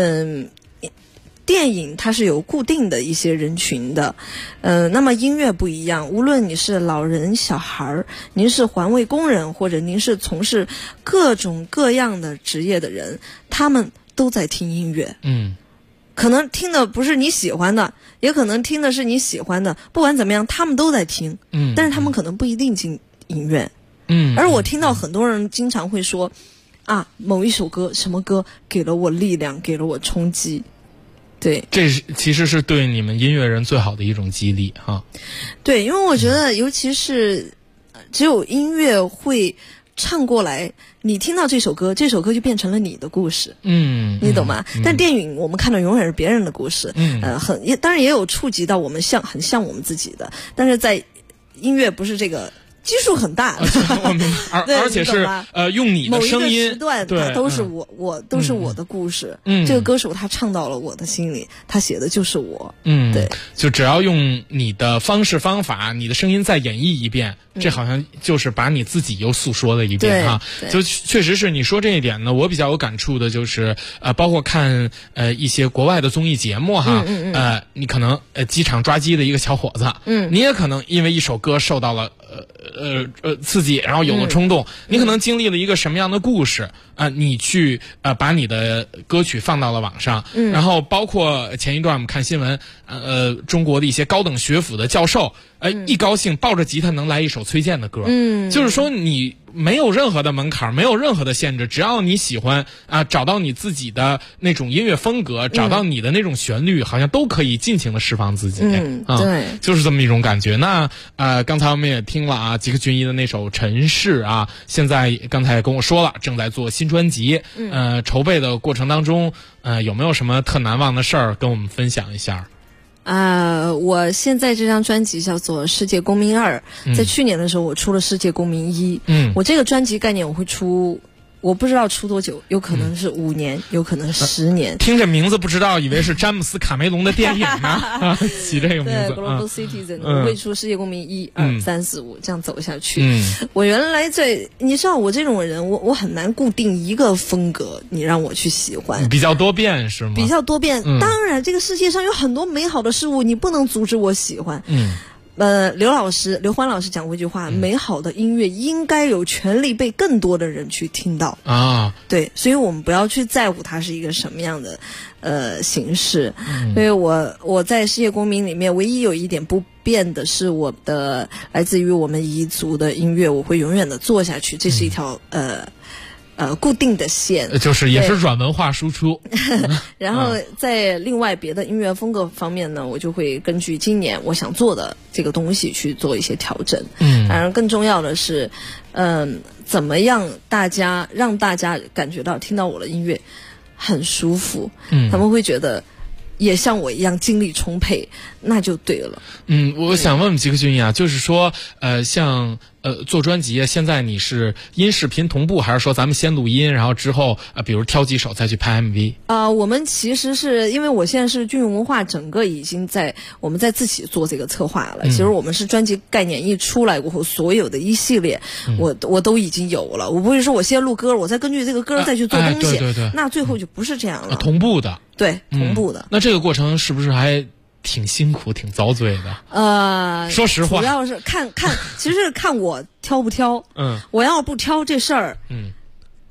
电影它是有固定的一些人群的，那么音乐不一样，无论你是老人、小孩，您是环卫工人，或者您是从事各种各样的职业的人，他们都在听音乐。可能听的不是你喜欢的，也可能听的是你喜欢的，不管怎么样，他们都在听。但是他们可能不一定进影院。而我听到很多人经常会说，啊，某一首歌，什么歌给了我力量，给了我冲击。对， 这其实是对你们音乐人最好的一种激励哈。 对，因为我觉得，尤其是只有音乐会唱过来，你听到这首歌，这首歌就变成了你的故事。你懂吗？但电影我们看到永远是别人的故事。当然也有触及到我们很像我们自己的，但是在音乐不是这个基数很大， 我明白，而且是用你的声音， 某一个时段它都是都是我的故事。这个歌手他唱到了我的心里，他写的就是我。对， 就只要用你的方式方法，你的声音再演绎一遍，这好像就是把你自己又诉说了一遍哈。就确实是你说这一点呢，我比较有感触的就是包括看一些国外的综艺节目哈，你可能机场抓鸡的一个小伙子，你也可能因为一首歌受到了刺激，然后有了冲动，你可能经历了一个什么样的故事你去把你的歌曲放到了网上，然后包括前一段我们看新闻，中国的一些高等学府的教授一高兴抱着吉他能来一首崔健的歌，就是说你没有任何的门槛，没有任何的限制，只要你喜欢找到你自己的那种音乐风格，找到你的那种旋律，好像都可以尽情的释放自己。 对， 就是这么一种感觉。那刚才我们也听了吉克隽逸的那首《尘世》现在刚才也跟我说了，正在做新专辑，筹备的过程当中，有没有什么特难忘的事儿跟我们分享一下？ 我现在这张专辑叫做《世界公民2》，在去年的时候我出了《世界公民1》。我这个专辑概念我会出，我不知道出多久，有可能是5年，有可能10年。 听这名字不知道，以为是詹姆斯卡梅隆的电影呢。起这个名字。 对 ，Global Citizen，我会出《世界公民1、2、3、4、5这样走下去。我原来你知道我这种人，我很难固定一个风格，你让我去喜欢。 比较多变是吗？ 比较多变，当然这个世界上有很多美好的事物，你不能阻止我喜欢。刘欢老师讲过一句话，美好的音乐应该有权利被更多的人去听到对，所以我们不要去在乎它是一个什么样的形式。所以我在世界公民里面唯一有一点不变的是，我的来自于我们彝族的音乐我会永远的做下去，这是一条固定的线， 就是也是软文化输出。 然后在另外别的音乐风格方面呢，我就会根据今年我想做的这个东西去做一些调整。当然更重要的是怎么样让大家感觉到听到我的音乐很舒服，他们会觉得也像我一样精力充沛，那就对了。 我想问问吉克隽逸就是说像做专辑，现在你是音视频同步，还是说咱们先录音，然后之后比如挑几首再去拍 MV？ 我们其实是因为我现在是俊文化整个已经我们在自己做这个策划了。其实我们是专辑概念一出来过后，所有的一系列我都已经有了。我不会说我先录歌，我再根据这个歌再去做东西， 对， 那最后就不是这样了。 同步的， 对，同步的。 那这个过程是不是还挺辛苦挺遭罪的？说实话， 主要是其实看我挑不挑。我要不挑这事儿，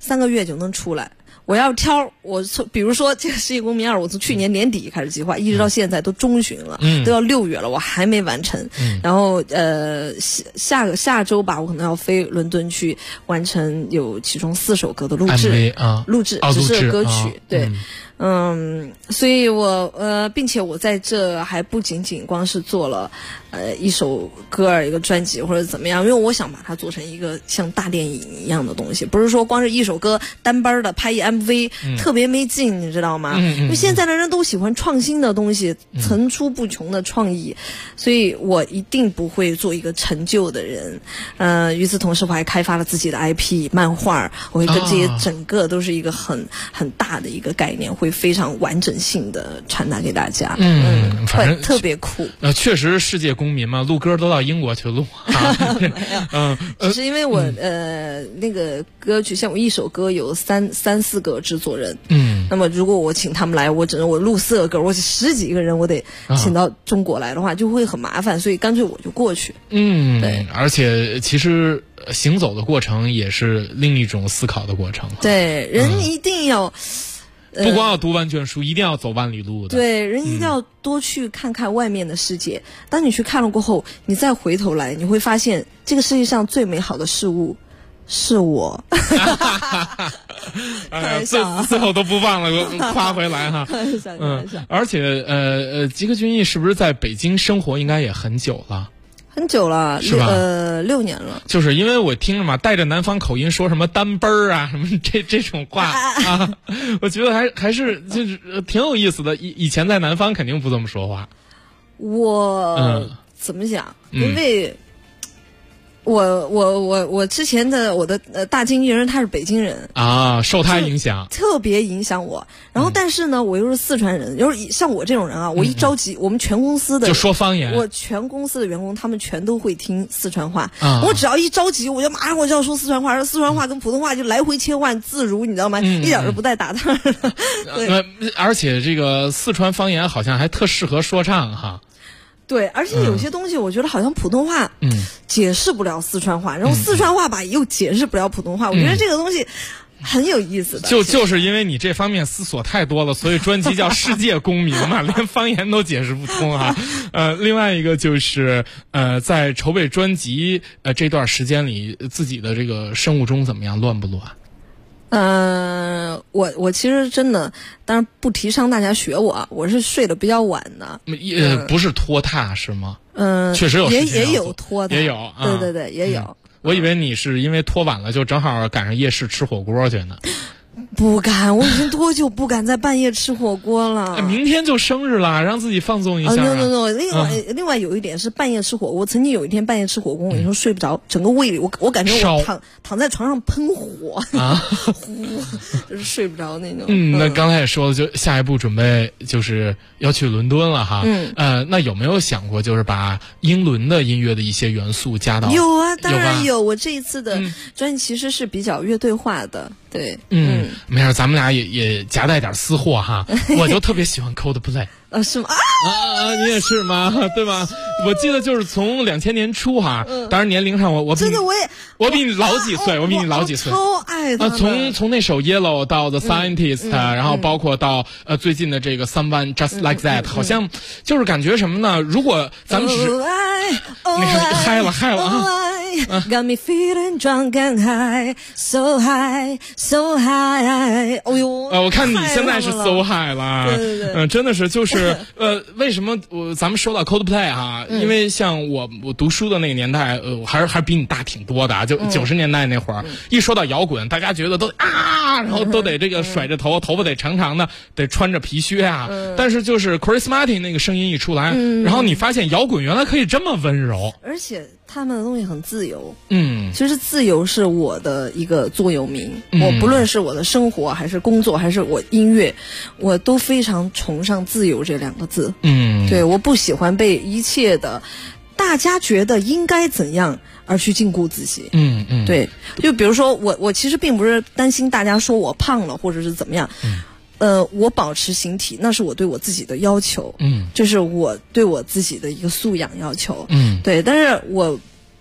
3个月就能出来。我要挑，比如说这个世界公民2，我从去年年底开始计划，一直到现在都中旬了，都要6月了，我还没完成。然后下周吧，我可能要飞伦敦去完成有其中4首歌的录制，只是歌曲，对。所以并且我在这还不仅仅光是做了一首歌一个专辑或者怎么样，因为我想把它做成一个像大电影一样的东西，不是说光是一首歌单班的拍一 MV，特别没劲，你知道吗？因为现在的人都喜欢创新的东西，层出不穷的创意，所以我一定不会做一个陈旧的人。与此同时，我还开发了自己的 IP 漫画，我会跟这些整个都是一个很大的一个概念，会非常完整性的传达给大家。 反正特别酷。 确实世界公民嘛，录歌都到英国去录。 只是因为我那个歌曲，像我一首歌有三四个制作人，那么如果我请他们来，我录4个歌，我10几个人，我得请到中国来的话，就会很麻烦，所以干脆我就过去。对， 而且其实行走的过程也是另一种思考的过程。 对，人一定要。 不光要读万卷书，一定要走万里路的。 对，人一定要多去看看外面的世界。当你去看了过后，你再回头来，你会发现这个世界上最美好的事物是我。 最后都不忘了夸回来哈。而且吉克隽逸是不是在北京生活应该也很久了？ 很久了， 是吧 ？6年了。 就是因为我听着嘛，带着南方口音说什么单奔儿啊，什么这种话啊，我觉得还是就是挺有意思的。以前在南方肯定不这么说话。 我怎么讲？因为我之前的我的大经纪人他是北京人啊，受他影响， 特别影响我。然后但是呢，我又是四川人，就是像我这种人啊，我一着急，我们全公司的就说方言， 我全公司的员工他们全都会听四川话。我只要一着急，我就马上要说四川话，四川话跟普通话就来回切换自如，你知道吗？一点都不带打趟的。对， 而且这个四川方言好像还特适合说唱哈。 对，而且有些东西我觉得好像普通话解释不了四川话，然后四川话吧又解释不了普通话，我觉得这个东西很有意思的。 就是因为你这方面思索太多了，所以专辑叫世界公民嘛，连方言都解释不通啊。另外一个就是在筹备专辑这段时间里，自己的这个生物钟怎么样，乱不乱？ 我其实真的，当然不提倡大家学我是睡得比较晚的。 不是拖沓是吗？确实有也有拖沓， 也有， 对，也有。 我以为你是因为拖晚了，就正好赶上夜市吃火锅去呢。 不敢，我已经多久不敢在半夜吃火锅了？ 明天就生日了，让自己放纵一下。 no， 另外有一点是半夜吃火锅。我曾经有一天半夜吃火锅，我跟你说睡不着，整个胃里我感觉我躺在床上喷火啊，就是睡不着那种。 那刚才也说了，就下一步准备就是要去伦敦了哈。那有没有想过就是把英伦的音乐的一些元素加到？ 有啊，当然有。我这一次的专辑其实是比较乐队化的，对， 没事，咱们俩也夹带点私货哈。我就特别喜欢 Coldplay。 是吗？ 你也是吗？对吧？我记得就是从2000年初哈，当然年龄上我真的我比你老几岁，我比你老几岁。 超爱他。 从那首 Yellow 到 The Scientist，然后包括到最近的这个 Someone Just Like That，好像就是感觉什么呢？如果咱们只是你看嗨了啊。 Got me feeling drunk and high, so high, so high。哦呦， 我看你现在是 so high 了， 对， 真的是就是为什么咱们说到 Coldplay 哈，因为像我读书的那个年代，还是比你大挺多的啊，就90年代那会儿，一说到摇滚，大家觉得都然后都得这个甩着头发得长长的，得穿着皮靴啊。但是就是 Chris Martin 那个声音一出来，然后你发现摇滚原来可以这么温柔， 而且他们的东西很自由。 其实自由是我的一个座右铭。我不论是我的生活还是工作还是我音乐，我都非常崇尚自由这2个字。对，我不喜欢被一切的大家觉得应该怎样而去禁锢自己。对，就比如说我其实并不是担心大家说我胖了或者是怎么样。我保持形体，那是我对我自己的要求。这是我对我自己的一个素养要求。对，但是我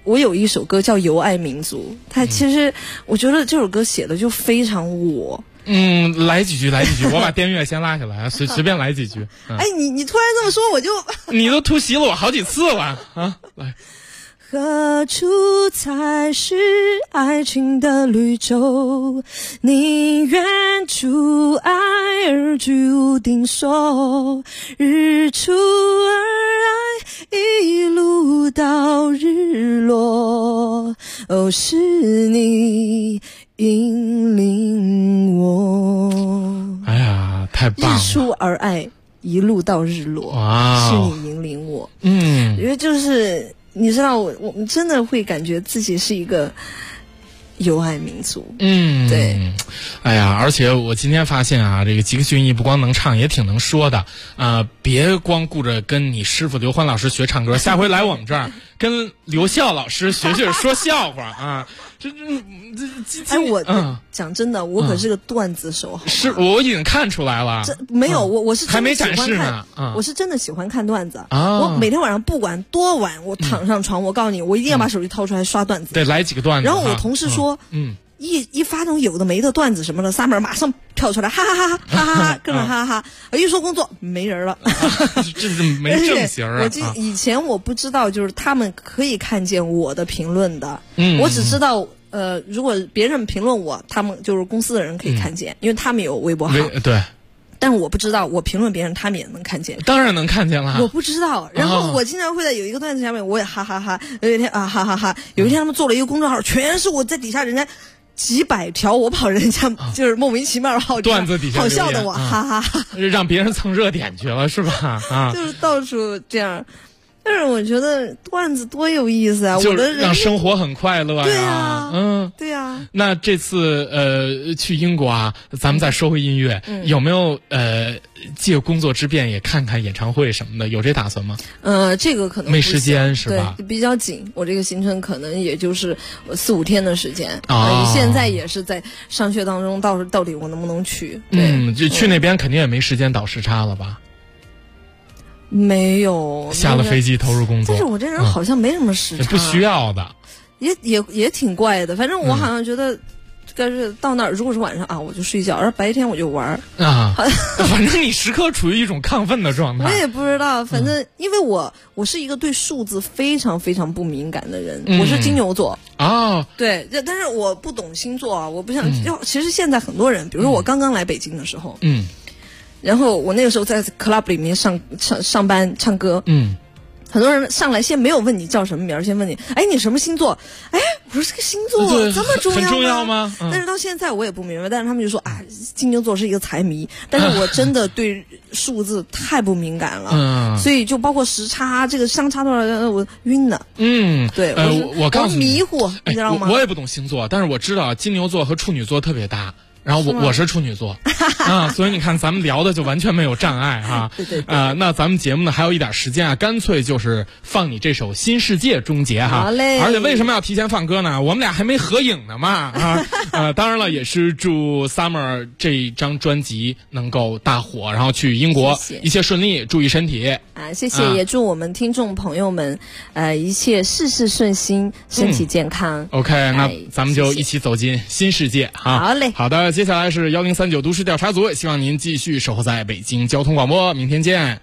我有一首歌叫《由爱民族》，它其实我觉得这首歌写的就非常我。 来几句，我把电乐先拉下来，随便来几句。 哎，你突然这么说，我就你都突袭了我好几次了啊！来。 何处才是爱情的绿洲？宁愿阻爱而居无定所，日出而爱，一路到日落。哦，是你引领我。 哎呀，太棒了！ 日出而爱，一路到日落。 哇， 是你引领我。因为就是你知道，我们真的会感觉自己是一个有爱民族。对。 哎呀，而且我今天发现啊，这个吉克隽逸不光能唱，也挺能说的啊。别光顾着跟你师傅刘欢老师学唱歌，下回来我们这儿跟刘笑老师学说笑话啊。 我讲真的，我可是个段子手。 是，我已经看出来了。 没有，我是真的喜欢看， 还没展示呢。 我是真的喜欢看段子。我每天晚上不管多晚，我躺上床，我告诉你，我一定要把手机掏出来刷段子。 对，来几个段子。 然后我同事说，一发那种有的没的段子什么的，Summer马上跳出来，哈哈哈哈哈哈，跟着哈哈哈。一说工作没人了， 这是没正形啊！ 以前我不知道，就是他们可以看见我的评论的。我只知道，如果别人评论我，他们就是公司的人可以看见，因为他们有微博号。 对。 但我不知道，我评论别人，他们也能看见。 当然能看见了。 我不知道，然后我经常会在有一个段子下面，我也哈哈哈。有一天啊，哈哈哈。有一天他们做了一个公众号，全是我在底下人家几百条，我跑人家就是莫名其妙好段子底下好笑的我，哈哈哈。 让别人蹭热点去了是吧？啊， 就是到处这样。但是我觉得段子多有意思啊！ 就让生活很快乐呀。 对呀，对呀。 那这次去英国啊，咱们再说回音乐，有没有借工作之便也看看演唱会什么的？有这打算吗？ 这个可能没时间是吧？ 对，比较紧。我这个行程可能也就是4-5天的时间啊。现在也是在商榷当中，到底我能不能去？ 就去那边肯定也没时间倒时差了吧？ 没有， 下了飞机投入工作。 但是我这人好像没什么时差， 不需要的， 也挺怪的。反正我好像觉得，但是到那儿如果是晚上啊，我就睡觉，而白天我就玩啊。反正你时刻处于一种亢奋的状态。 我也不知道，反正因为我是一个对数字非常非常不敏感的人，我是金牛座啊。对， 但是我不懂星座啊，我不像。其实现在很多人，比如说我刚刚来北京的时候，然后我那个时候在 club 里面上班唱歌，很多人上来先没有问你叫什么名，先问你，哎，你什么星座？哎，我说这个星座这么重要吗？ 很重要吗？ 但是到现在我也不明白，但是他们就说啊，金牛座是一个财迷，但是我真的对数字太不敏感了，所以就包括时差这个相差多少，我晕了。对， 我告诉你， 迷糊，你知道吗？ 我也不懂星座，但是我知道金牛座和处女座特别搭。然后我是处女座啊，所以你看咱们聊的就完全没有障碍哈。 对。 那咱们节目呢还有一点时间啊，干脆就是放你这首《新世界》终结哈。 好嘞。 而且为什么要提前放歌呢？我们俩还没合影呢嘛啊。当然了，也是祝 Summer 这张专辑能够大火，然后去英国一切顺利，注意身体啊。谢谢，也祝我们听众朋友们一切事事顺心，身体健康。 OK， 那咱们就一起走进新世界哈。 好嘞。 好的。接下来是1039都市调查组，希望您继续守候在北京交通广播，明天见。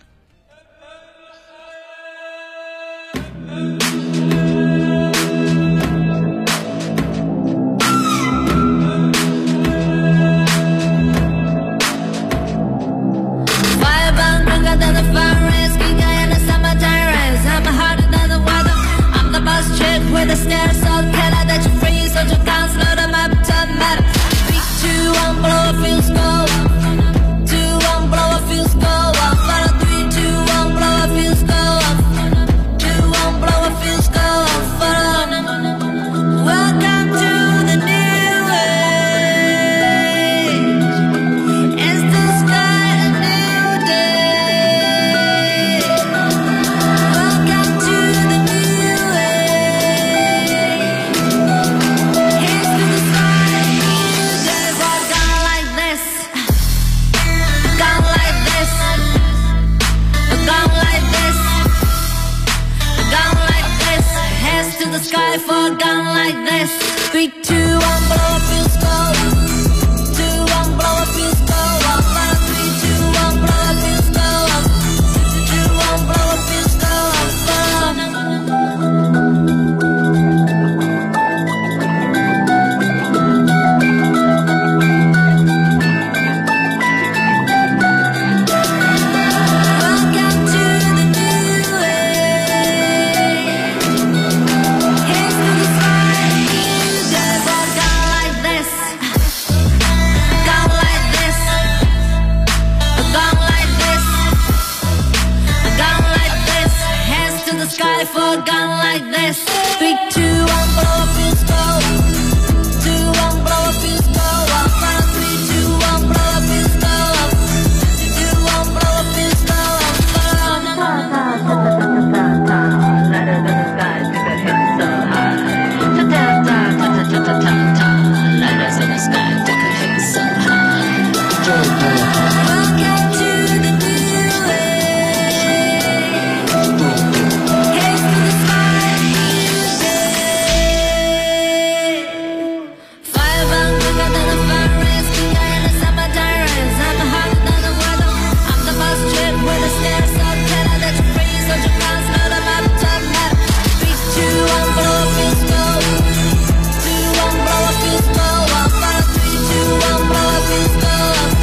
Too long, blow, feels go. Too long, blow, feels go. Follow 3 for a gun like this. 3, 2, 1, blow up fuse, go. 2, 1, blow up fuse, go. 3, 2, 1, blow up fuse, go. 2, 1, blow up fuse, go. Lighter than the sky, take that hit so high. Lighter than the sky, take a hit so high. Welcome to the new age. Hands to the sky. Fire burn quicker than a fire race, quicker than a summertime race. I'm hotter than the weather. I'm the bus trip with a stare so tender that you freeze, so you can't smell the mountain matter. 3, 2, 1, blow up fuse, go. 2, 1, blow up fuse, go. 3, 2, 1, blow up fuse, go.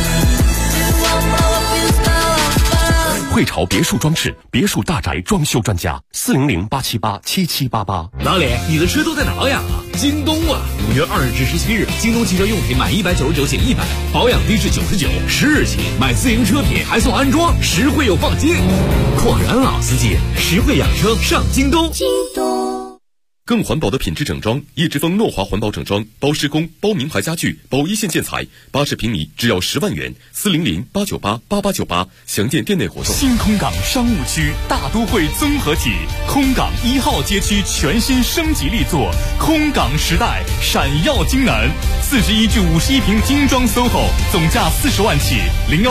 2, 1, blow up fuse, go. 汇潮别墅装饰，别墅大宅装修专家，400-878-7788。 老李，你的车都在哪保养啊？京东啊！5月2日至17日，京东汽车用品满199减100，保养低至99，10日起买自行车品还送安装，实惠又放心。果然老司机，实惠养车上京东。 京东。 更环保的品质整装，叶之峰诺华环保整装，包施工，包名牌家具，包一线建材，80平米只要10万元，400-898-8898，详见店内活动。 新空港商务区大都会综合体，空港1号街区全新升级力作，空港时代闪耀京南，41至51平精装 SOHO， 总价40万起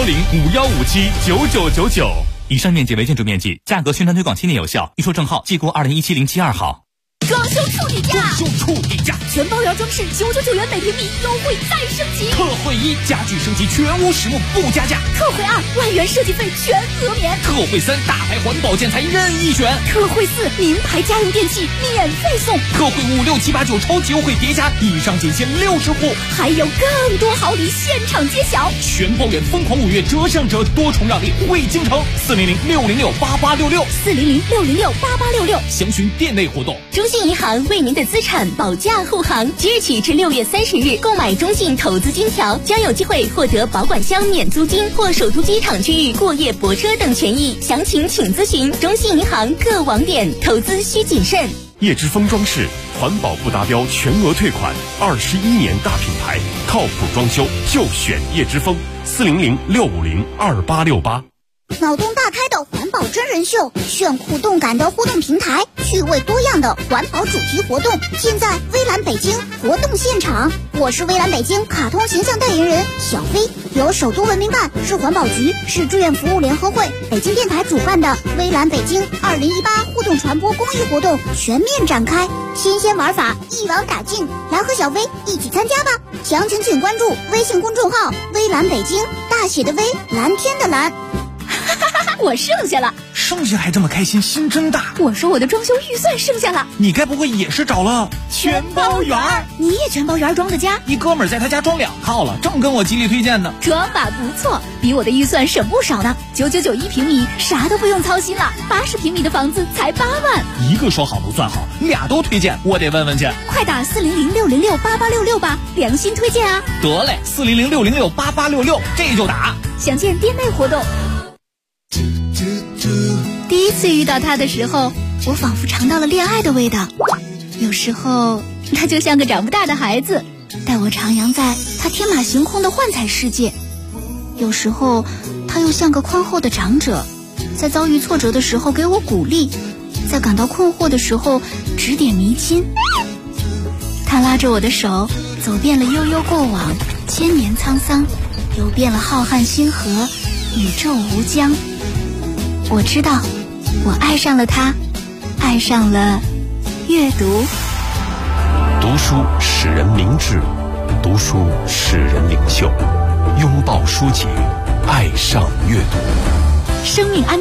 ，010-5157-9999。以上面积为建筑面积，价格宣传推广期内有效，预售证号记过2017-072号。 装修处理价， 装修处理价， 全包圆装饰999元每平米，优惠再升级。 特惠1，家具升级全屋实木不加价。 特惠2，万元设计费全额免。 特惠3，大牌环保建材任意选。 特惠4，名牌家用电器免费送。 特惠5、6、7、8、9超级优惠叠加，以上仅限60户， 还有更多好礼现场揭晓。 全包圆疯狂5月折上折，多重让利惠京城，400-606-8866， 400-606-8866， 详询店内活动。 中信银行为您的资产保驾护航，即日起至6月30日，购买中信投资金条将有机会获得保管箱免租金或首都机场区域过夜泊车等权益。详情请咨询中信银行各网点。投资需谨慎。 叶之峰装饰，环保不达标全额退款，21年大品牌，靠谱装修就选叶之峰，400-650-2868。 脑洞大开的环保真人秀，炫酷动感的互动平台，趣味多样的环保主题活动，尽在微蓝北京活动现场。我是微蓝北京卡通形象代言人小飞，由首都文明办、市环保局、市志愿服务联合会、北京电台主办的微蓝北京2018互动传播公益活动全面展开，新鲜玩法一网打尽，来和小飞一起参加吧！详情请关注微信公众号微蓝北京，大写的微，蓝天的蓝。我剩下了， 剩下还这么开心，心真大。 我说我的装修预算剩下了， 你该不会也是找了全包圆？ 你也全包圆装的家？ 一哥们儿在他家装2套了，正跟我极力推荐呢。 装法不错，比我的预算省不少呢。9991平米，啥都不用操心了。80平米的房子才8万。 一个说好不算好，俩都推荐，我得问问去。 快打400-606-8866吧，良心推荐啊！ 得嘞，400-606-8866，这就打。 详见店内活动。第一次遇到他的时候，我仿佛尝到了恋爱的味道。有时候他就像个长不大的孩子，带我徜徉在他天马行空的幻彩世界。有时候他又像个宽厚的长者，在遭遇挫折的时候给我鼓励，在感到困惑的时候指点迷津。他拉着我的手，走遍了悠悠过往，千年沧桑，游遍了浩瀚星河，宇宙无疆。我知道，我爱上了他，爱上了阅读。 读书使人明智，读书使人领袖，拥抱书籍，爱上阅读。 生命安